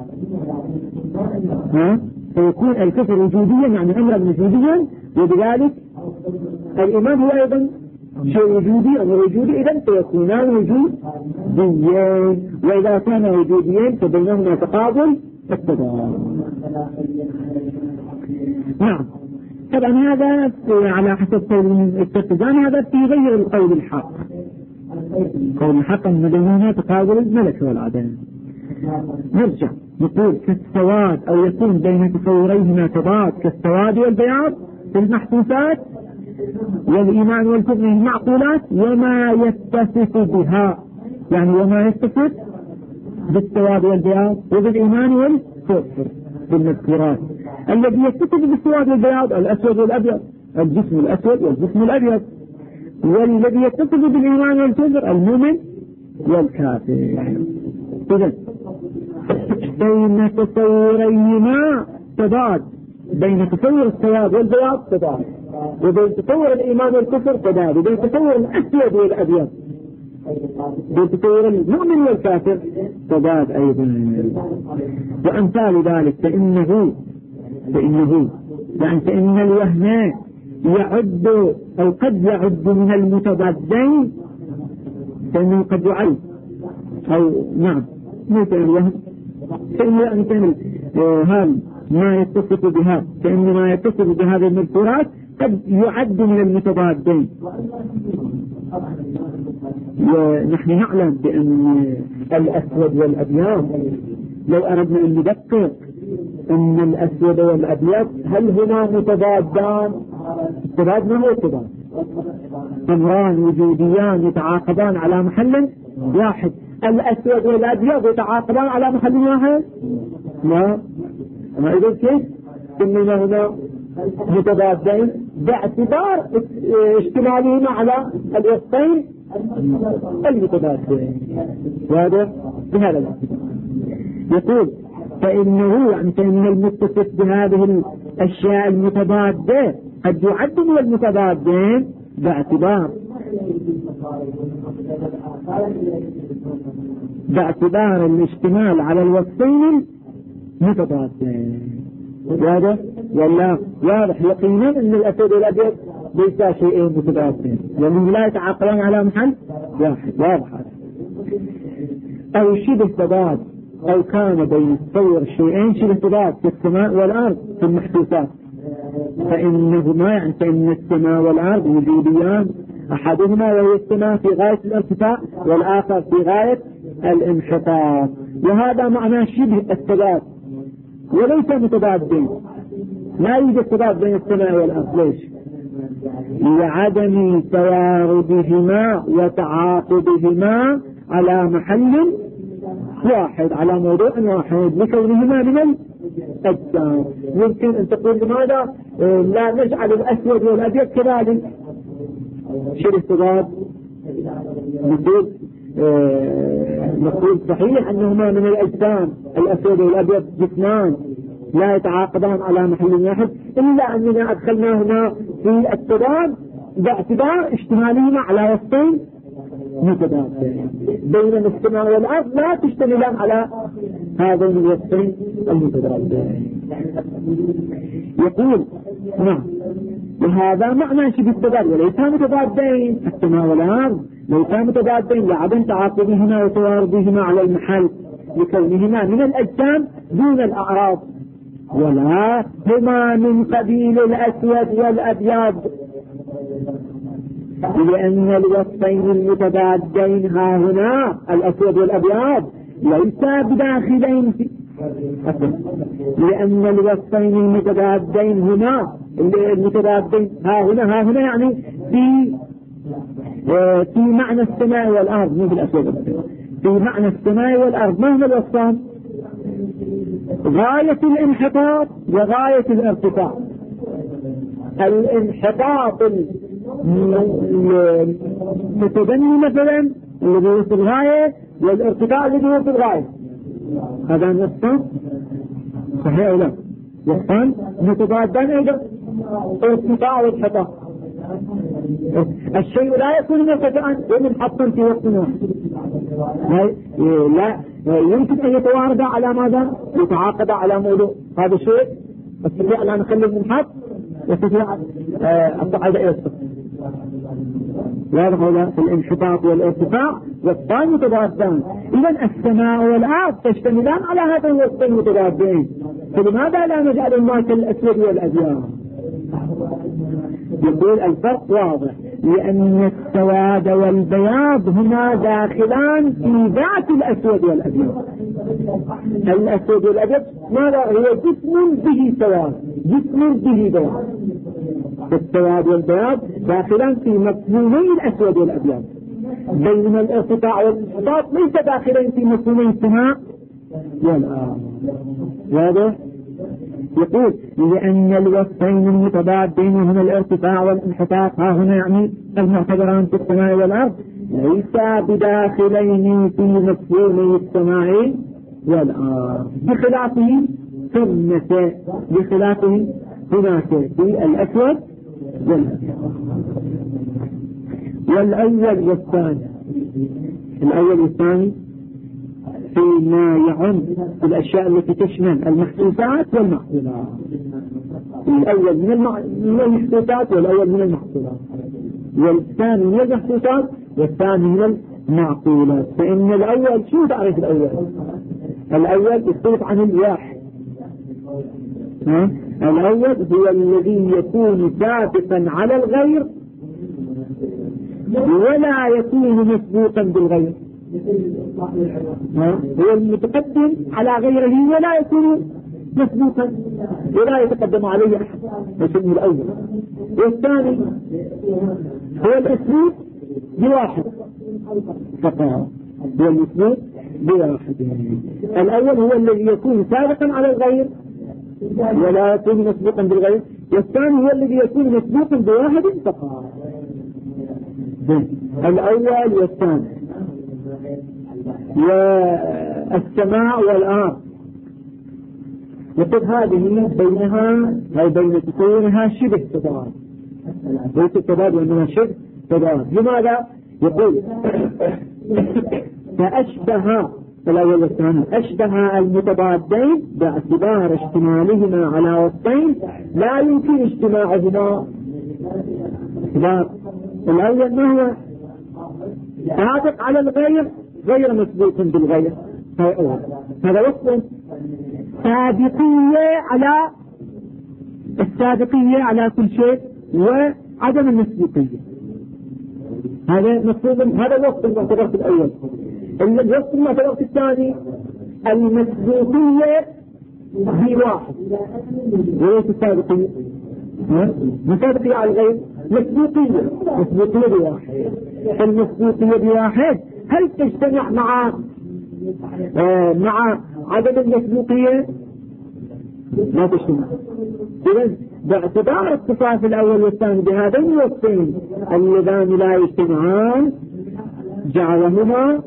فيكون الكفر وجوديا يعني أمرا وجوديا، وبذلك الإيمان هو أيضا شيء وجودي، أمر وجودي، إذن فيكونان وجوديين. وإذا كان وجوديين فبينهما تقابل التضاد. نعم. طبعا هذا على حسب قول التقدام، هذا في غير القول الحق. قول الحق أن بينهما تقابل الملك والعدم. نرجع نقول كالسواد، أو يكون بين تصوريهما تضاد كالسواد والبياض في المحسوسات، والإيمان والكفر المعقولات، وما يتصف بها، يعني وما يتصف بالسواد والبياض وبالإيمان والكفر بالمذكورات. الذي يتصف بالسواد والبياض الأسود والأبيض، الجسم الأسود والجسم الأبيض، والذي يتصف بالإيمان والكفر المؤمن والكافر. إذن بين تصوريهما تضاد، بين تصور السواد والبياض تضاد، وبين تصور الإيمان والكفر تضاد، وبين تصور الأسود والأبيض، بين تصور المؤمن والكافر تضاد أيضا. وأمثال ذلك فإنه يعني فإن الوهم يعد أو قد يعد من المتضادين، فإنه قد يعد أو نعم مثل الوهم، فإن كان هذا ما يتصف بها، فإن ما يتصف بهذه المذكورات قد يعد من المتضادين. ونحن نعلم بأن الأسود والأبيض لو أردنا أن ندقق أن الأسود والأبيض هل هما متضادان؟ التضاد ما هو التضاد؟ أمران وجوديان يتعاقبان على محل واحد، الأسود والأبيض يتعاقبان على محل واحد؟ لا. ما إذا كيف سميناهما متضادين باعتبار اشتمالهما على الوصفين المتضادين. واضح بهذا الاعتبار. يقول فإنه يعني فإن المتصف بهذه الأشياء المتضادة قد يعد من المتضادين باعتبار الاشتمال على الوصفين المتضادين. واضح ولا واضح يقينا ان الاسود والابيض ليس شيئين متضادين لانهم لا يتعاقبان على محل واحد. واضح هذا. او شبه تضاد او كان بين تصور الشيئين شبه تضاد في السماء والارض في المحسوسات فانهما يعني فان السماء والارض وجوديان احدهما وهو السماء في غاية الارتفاع والاخر في غاية الانحطاط وهذا معناه شبه التضاد وليس متضادين. لا يوجد تضاد بين السماء والارض. ليش؟ لعدم تواردهما وتعاقبهما على محل واحد على موضوع واحد لكونهما من الأجسام. يمكن أن تقول لماذا لا نجعل الأسود والأبيض كذلك؟ شبه تضاد. نقول صحيح أنهما من الأجسام الأسود والأبيض جسمان لا يتعاقبان على محل واحد إلا أننا أدخلناهما في التضاد باعتبار اشتمالهما على وصفين متضادين. بينما السماء والأرض لا تشتملان على هذين الوصفين المتضادين. يقول نعم وهذا معنى شبه التضاد وليس متضادين. السماء والأرض ليس متضادين لعدم تعاقبهما وتواردهما على المحل لكونهما من الأجسام دون الأعراض ولا هما من قبيل الأسود والأبيض لأن الوصفين المتضادين ها هنا الأسود والأبيض ليس بداخلين في لأن الوصفين المتضادين هنا المتضادين ها هنا يعني في معنى السماء والأرض مو بالأسود والأبيض. في معنى السماء والأرض ما هو الوصفان؟ غاية الانحطاط وغاية الارتفاع. الانحطاط المتدني مثلا الذي هو في الغاية والارتفاع الذي هو في الغاية هذا الوصفان صحيح أو لا؟ وصفان متضادان أيضا ارتفاع وانحطاط. الشيء لا يكون مرتفعا ومنحطا في وقت واحد. لا يمكن أن يتوارد على ماذا؟ يتعاقد على موضوع. هذا الشيء استطيع أن نخلي المنحط واستطيع الصعد إلى الصفر. واضح ولا؟ في الانحطاط والارتفاع والصفان متضادان. إذا السماء والأرض تشتملان على هذين الوصفين المتضادين فلماذا لا نجعل الماء كالأسود والأبيض؟ يقول الفرق واضح لأن السواد والبياض هما داخلان في ذات الأسود والأبيض. الأسود والأبيض ماذا هو؟ جسم به سواد جسم به بياض. السواد والبياض داخلان في مفهومي الأسود والأبيض بينما الارتفاع والانحطاط ليس داخلين في مفهومي السماء والأرض. واضح؟ يقول لأن الوصفين المتضادين هنا الارتفاع والانحطاط ها هنا يعني المعتبران في السماء والأرض ليس بداخلين في مفهومي السماء والأرض بخلافه ثمة بخلافه هناك في الأسود والأول والثاني. الأول والثاني فيما يعم الأشياء التي تشمل المحسوسات والمعقولات. الأول من المحسوسات والأول من المعقولات والثاني من المحسوسات والثاني من المعقولات. فإن الأول شو تعرف الأول؟ الأول يختلف عن الواحد. الأول هو الذي يكون سابقا على الغير ولا يكون مسبوقا بالغير. هو المتقدم على غيره ولا يكون مسبوقا ولا يتقدم عليه أحد يسمى الأول. والثاني هو الأسلوب بواحد فقط والمسبوق بواحد. الأول هو الذي يكون سابقا على الغير ولا يكون مسبوقا بالغير، والثاني هو الذي يكون مسبوقا بواحد فقط. الأول والثاني. والسماء والأرض يقول هذه بينها أو بين تكونها شبه تضاد، ليس تضاد وإنما شبه تضاد. لماذا؟ يقول فأشبه الأول والثاني أشبه المتضادين باعتبار اشتمالهما على وصفين لا يمكن اجتماعهما. الأول ما هو سابق على الغير غير مسبوق بالغير، هذا وصف السابقية على كل شيء وعدم المسبوقية. هذا مفهوم، هذا وصف المعتبر في الأول. الوصف المعتبر في الثاني المسبوقية بواحد وليس السابقية. مسابقية على الغير مسبوقية بواحد. المسبوقية بواحد هل تجتمع مع عدم المسبوقية؟ لا تجتمع. إذن باعتبار اتصاف الأول والثاني بهذين الوصفين اللذان لا يجتمعان جعلهما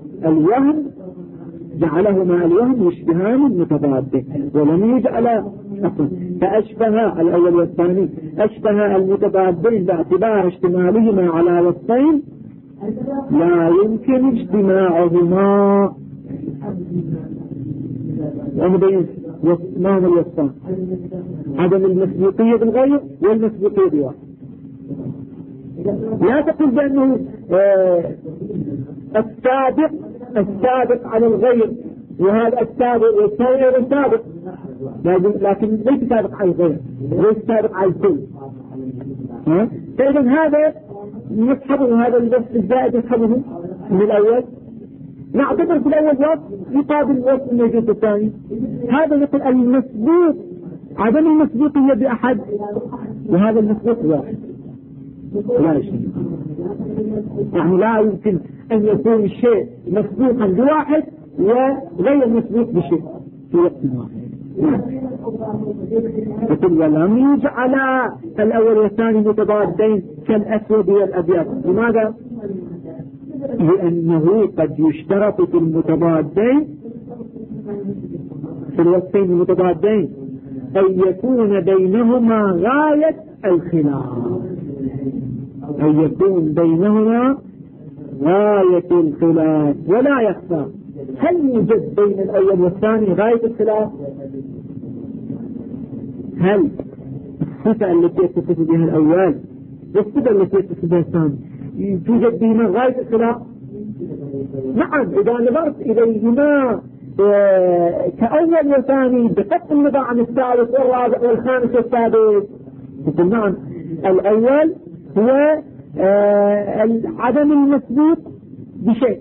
الوهم يشبهان المتضادين ولم يجعل أصلا. فأشبه الأول والثاني أشبه المتضادين باعتبار اشتمالهما على وصفين لا يمكن اجتماعهما. ونبين ما هو الوصفان؟ عدم المسبوقية بالغير والمسبوقية بواحد. لا تقول بأنه السابق على الغير وهذا السابق والثاني سابق، لكن ليس سابق على الغير ليس سابق على الكل. فإذا هذا يسحبه، هذا الوصف الزائد يسحبه من الأول. نعتبر في الأول وصف يقابل الوصف الموجود في الثاني. هذا يقول المسبوق عدم المسبوقية بأحد وهذا المسبوق واحد لا شيء. يعني لا يمكن أن يكون الشيء مسبوقا بواحد وغير مسبوق بشيء في وقت واحد. يقول ولم يجعل الأول والثاني متضادين كالأسود والأبيض. لماذا؟ لأنه قد يشترط في المتضادين في الوصفين المتضادين أن يكون بينهما غاية الخلاف، أن يكون بينهما غاية الخلاف ولا يخفى. هل يوجد بين الأول والثاني غاية الخلاف؟ هل الصفة التي يتصف بها الأول والصفة التي يتصف بها الثاني توجد بهما غاية الخلاف؟ نعم، إذا نظرت إليهما كأول وثاني بقطع النظر عن الثالث والرابع والخامس والسادس تقول نعم الأول هو عدم المسبوق بشيء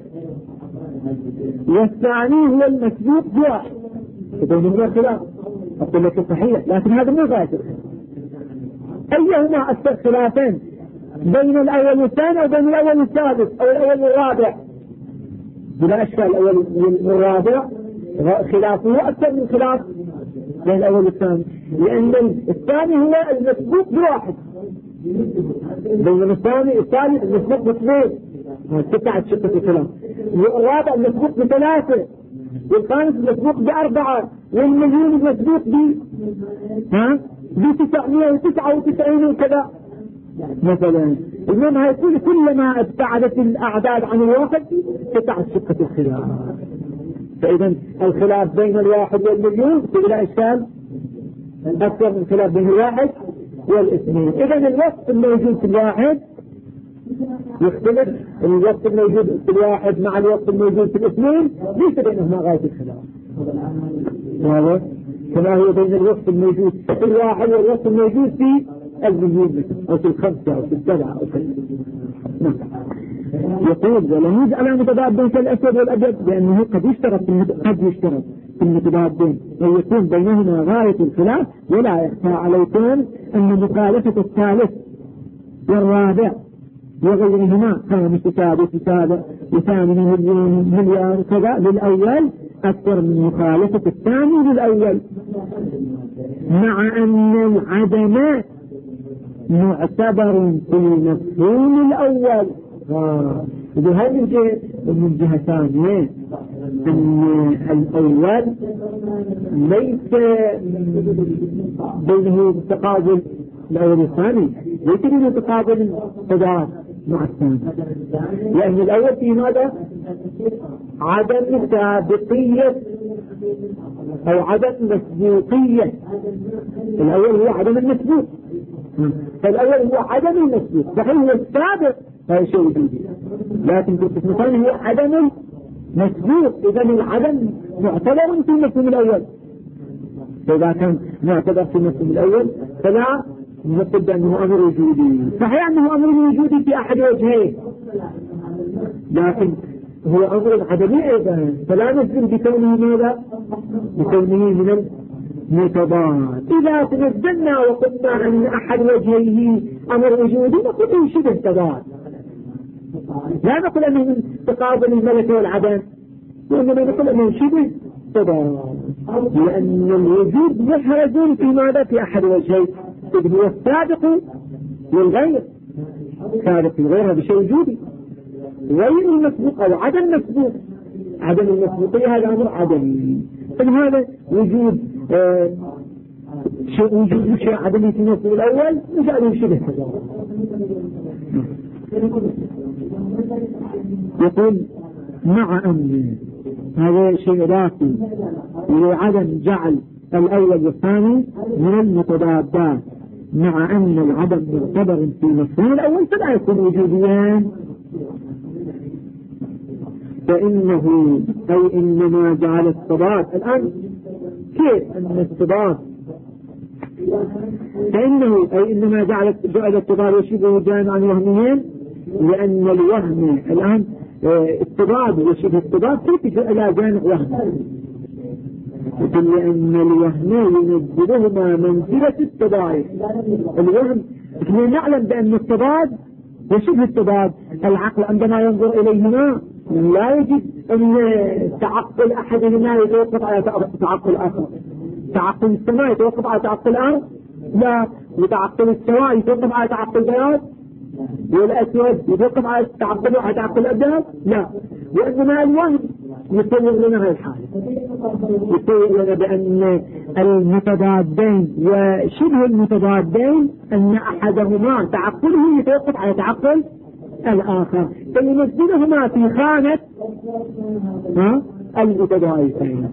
والثاني هو المسبوق بواحد، بينهما خلاف. أقول لك صحيح، لكن هذا مو غاية الخلاف. أيهما أكثر خلافين بين الأول والثاني أو بين الأول والثالث أو الأول والرابع؟ بلا أشكال الأول والرابع خلافه أكثر من خلاف بين الأول والثاني، لأن الثاني هو المسبوق بواحد بينما الثالث المسبوق باثنين، تسعة شقة الخلاف. والرابع المسبوق بثلاثة، والخامس المسبوق بأربعة، والمليون المسبوق ب999 وكذا مثلا. المهم هاي كلما ابتعدت الأعداد عن الواحد تسعة شقة الخلاف. فإذا الخلاف بين الواحد والمليون بلا إشكال أكثر من الخلاف بين الواحد والاثنين. إذا الوصف الموجود في الواحد يختلف، الوصف الموجود في الواحد مع الوصف الموجود في الاثنين ليس بينهما غاية الخلاف، واضح؟ كما هو بين الوصف الموجود في الواحد والوصف الموجود في المليون أو في الخمسة أو في السبعة أو في يقول ولم يجعل متضادين كالأسود والأبيض، لأنه قد يشترط في المتضادين أن يكون بينهما غاية الخلاف. ولا يخفى عليكم أن مخالفة الثالث والرابع وغيرهما خامس سادس سابع وثامنه مليار كذا للأول أكثر من مخالفة الثاني للأول، مع أن العدم معتبر في مفهوم الأول. بهذه الجهة. من جهة ثانية أن الأول ليس بينه تقابل الأول والثاني، ليس بينه تقابل تضاد مع الثاني، لأن الأول في ماذا؟ عدم سابقية أو عدم مسبوقية. الأول هو عدم المسبوق، فالأول هو عدم المسبوق، صحيح هو السابق هذا شيء وجودي، لكن في القسم الثاني هو عدم مسبوق. إذا العدم معتبر في المفهوم الأول، فإذا كان معتبر في المفهوم الأول فلا نقول أنه أمر وجودي. صحيح أنه أمر وجودي في أحد وجهيه، لكن هو أمر عدمي أيضا، فلا نجزم بكونه ماذا؟ بكونه من المتضاد. إذا تنزلنا وقلنا أن أحد وجهيه أمر وجودي نقول شبه تضاد، لا نقول أنه من تقابل الملك والعدم، وإنما نقول أنه شبه تضاد، لأن الوجود محرز في ماذا؟ في أحد وجهيه، إذ هو السابق والغير. سابق الغير هذا شيء وجودي، غير المسبوق أو عدم مسبوق. عدم المسبوقية هذا أمر عدمي، هذا وجود وجود شيء عدمي في المفهوم الأول نجعله شبه تضاد. يقول مع أن هذا شيء إضافي لعدم جعل الأول والثاني من المتضادات، مع أن العدم معتبر في المفهوم الأول فلا يكون وجوديا، فإنه أي إنما جعل التضاد. الآن كيف أن التضاد؟ فإنه أي إنما جعل التضاد وشبه جامعا وهميين، لأن الوهم الآن التضاد وشبه التضاد كيف إلى جانب وهم؟ لأن الوهم ينزلهما منزلة التضاد. الوهم احنا نعلم بأن التضاد وشبه التضاد العقل عندما ينظر إليهما لا يجد أن تعقل أحدهما يتوقف على تعقل آخر. تعقل السماء يتوقف على تعقل الأرض؟ لا. وتعقل السماء يتوقف على تعقل البياض؟ والأسود يتوقف على تعقل الأبيض؟ لا. وإنما الوهم يصور لنا هذه الحالة، يصور لنا بأن المتضادين وشبه المتضادين أن أحدهما تعقله يتوقف على تعقل الآخر، فينزلهما في خانة المتضادين.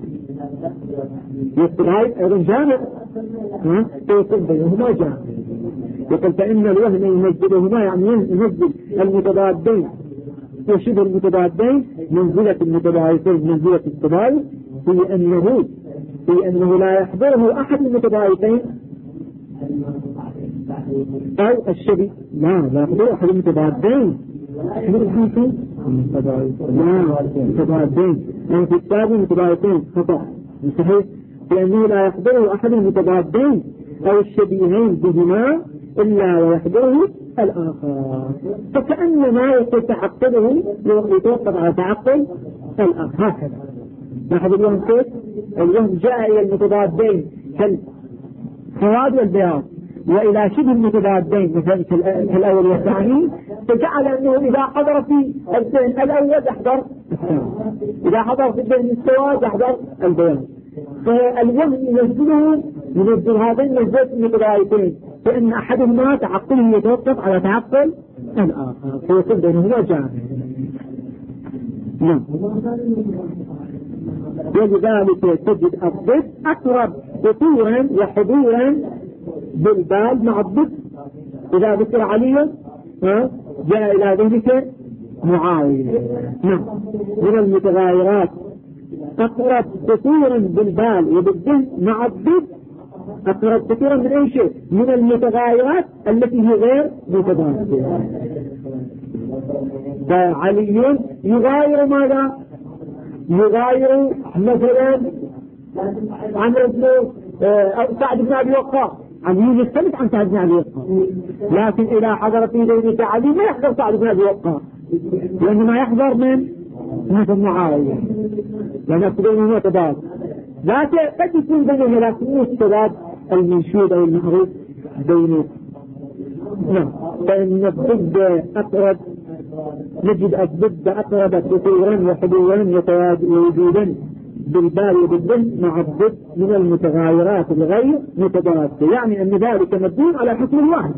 يصير أيضا جامع، فيكون بينهما جامع. يقول فإن الوهم ينزلهما يعني ينزل المتضادين وشبه المتضادين منزلة المتضادين منزلة التضاد، في أنه لا يحضره أحد المتضادين أو الشبه. لا يحضره أحد المتضادين. المتضادين يعني في التالي المتضادين خطأ صحيح، لأنه لا يحضره أحد المتضادين أو الشبيهين بهما إلا ويحضره الآخر، فكأنما يقول تعقله يتوقف على تعقل الآخر. هكذا لاحظ الوهم كيف؟ الوهم جاء إلى المتضادين كالسواد والبياض وإلى شبه المتضادين مثل الأول والثاني، فجعل أنه إذا حضر في الذهن الأول يحضر الثاني، إذا حضر في الذهن السواد يحضر البياض. فالوهم ينزل هذين منزلة المتضادين، فإن أحدهما تعقله يتوقف على تعقل الآخر، فيكون بينهما جامع. نعم. ولذلك تجد الضد أقرب خطورا وحضورا بالبال مع الضد. إذا ذكر علي جاء إلى ذلك معاوية. نعم. من المتغايرات أقرب خطورا بالبال وبالذهن مع الضد، أقرب خطورا من أي شيء؟ من المتغايرات التي هي غير متضادة. فعلي يغاير ماذا؟ يغاير مثلا عمرو بن سعد بن أبي وقاص، علي يختلف عن سعد بن أبي وقاص، لكن إذا حضر في ذلك علي ما يحضر سعد بن أبي وقاص، لأنه ما يحضر من مثل معاوية، لأن أقصدون هو تضاد، لكن قد يكون بينه لكن مو التضاد المنشود أو المعروف بينه. نعم، فإن الضد أقرب، نجد الضد أقرب تصورا وحضورا ووجودا بالبال وبالذهن مع الضد من المتغايرات الغير متضادة، يعني أن ذلك مبني على حكم الوهم،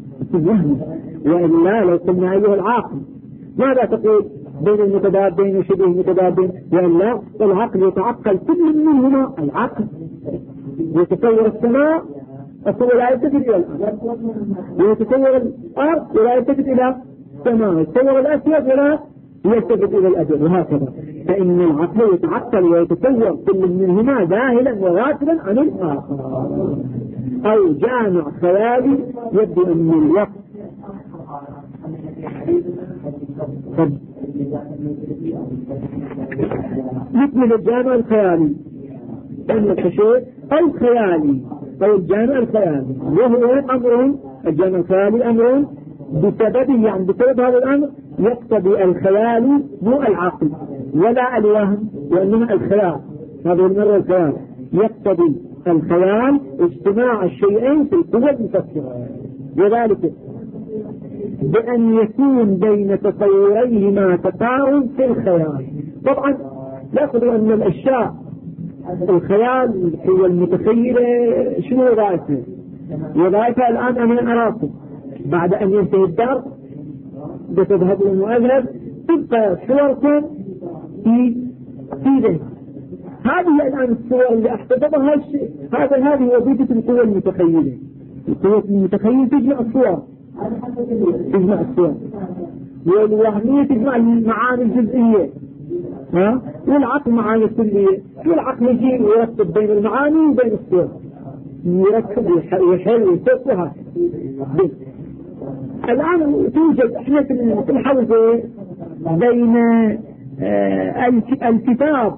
وإلا لو قلنا أيها العاقل ماذا تقول بين المتضادين وشبه المتضادين؟ وإلا العقل يتعقل كل منهما، العقل يتصور السماء السماء لا يلتفت إلى الأرض، ويتصور الأرض ولا يلتفت إلى السماء، يتصور الأسود ولا يلتفت إلى الأبيض، وهكذا. فإن العقل يتعقل ويتصور كل منهما ذاهلا وغافلا عن الآخر، أو جامع خيالي يبدو أن الوقت مثل الجامع الخيالي أو خيالي أو الجامع الخيالي، وهو أمر الجامع الخيالي أمر بسببه، يعني بسبب هذا الأمر يقتضي الخيال مو العقل ولا الوهم، وإنما الخيال، هذا المرة الخيال يقتضي الخيال اجتماع الشيئين في القوة المفكرة، وذلك بأن يكون بين تصوريهما تقارب في الخيال. طبعا نأخذ أن الأشياء الخيال هو المتخيلة شنو وظائفه؟ وظائفها الآن أنا أراكم بعد أن ينتهي الدرس بتذهبون وأذهب تبقى صوركم في ذهن. هذه الآن الصور اللي احتفظها الشيء هذه وظيفة القوة المتخيلة. القوة المتخيلة تجمع الصور، والوهمية تجمع المعاني الجزئية، والعقل معاني الكلية، والعقل يجي يرتب بين المعاني وبين الصور، يرتب ويحل ويفقها. الآن توجد احنا في الحوزة بين الكتاب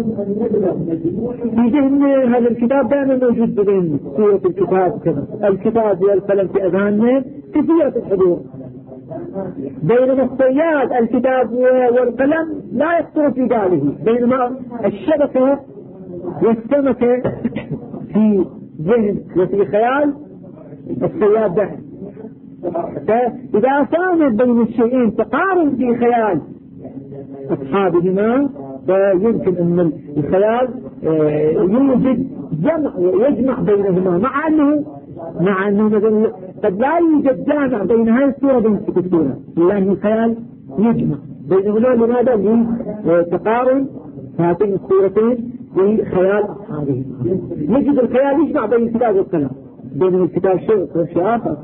في ذهن هذا الكتاب دائما موجود بين صورة الكتاب كذا، الكتاب والقلم في أذهاننا كثيرة الحضور، بينما الصياد الكتاب والقلم لا يخطر في باله، بينما الشبكة والسمكة في ذهن وفي خيال الصياد ذهن. فإذا كان بين الشيئين تقارب في خيال أصحابهما فيمكن أن الخيال يوجد يجمع بينهما، مع أنه مثلا قد لا يوجد جامع بين هذه الصورة وبين الصورة، لأن الخيال يجمع بينهما. لماذا؟ لتقارب هاتين الصورتين في خيال أصحابهما. نجد الخيال يجمع بين الكتاب والقلم، بين الكتاب شيء وشيء آخر،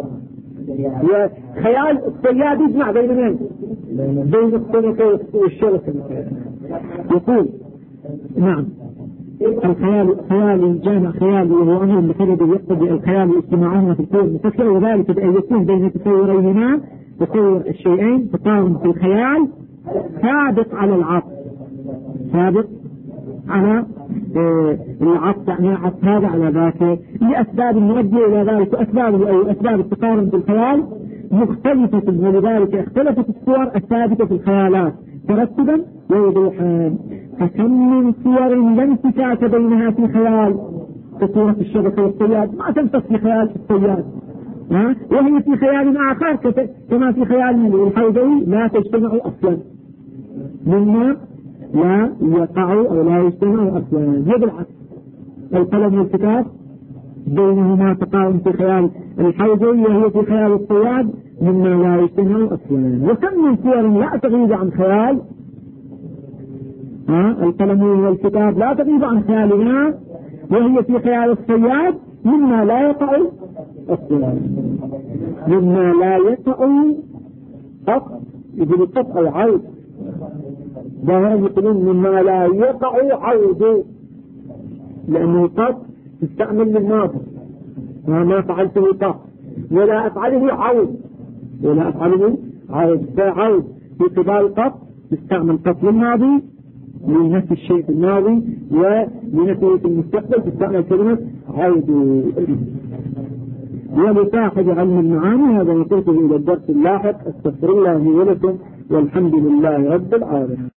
وخيال الصياد يجمع بين السمكة والشبكة. يقول نعم الخيال خيالي جامع خيالي، وهو أمر بسبب يقتضي الخيال اجتماعهما في القوة المفكرة، وذلك بأن يكون بين تصوريهما تصور الشيئين تقارب في الخيال ثابت على العقل، ثابت على العقل، يعني عطف هذا على ذاك لأسباب مؤدية إلى ذلك، أسباب التقارب في الخيال مختلفة، ولذلك اختلفت الصور الثابتة في الخيالات ترتبا ووضوحا. فكم من صور لا انفكاك بينها في خيال كصورة الشبكة والصياد، ما تنفك في خيال الصياد، وهي في خيال آخر كما في خيال الحوزوي لا تجتمع أصلا، مما لا يقعوا أو لا يجتمعوا أصلا. بالعكس القلم والكتاب بينهما تقارب في خيال الحوزوي وهي في خيال الصياد مما لا يجتمعوا أصلا. وكم من صور لا تغيب عن خيال القلم والكتاب لا تغيب عن خيالنا وهي في خيال الصياد مما لا يقع أصلا، مما لا يقع قط، يقول قط أو عود، ظاهرا يقولون مما لا يقع عود، لأنه قط تستعمل للماضي وما فعلته قط، ولا أفعله عود، ولا أفعله عود، فعود في قبال قط تستعمل قط للماضي لنفي الشيء في الماضي، ولنفي في المستقبل تستعمل كلمة عود. ولصاحب علم المعاني هذا نقلته إلى الدرس اللاحق. استغفر الله لي ولكم والحمد لله رب العالمين.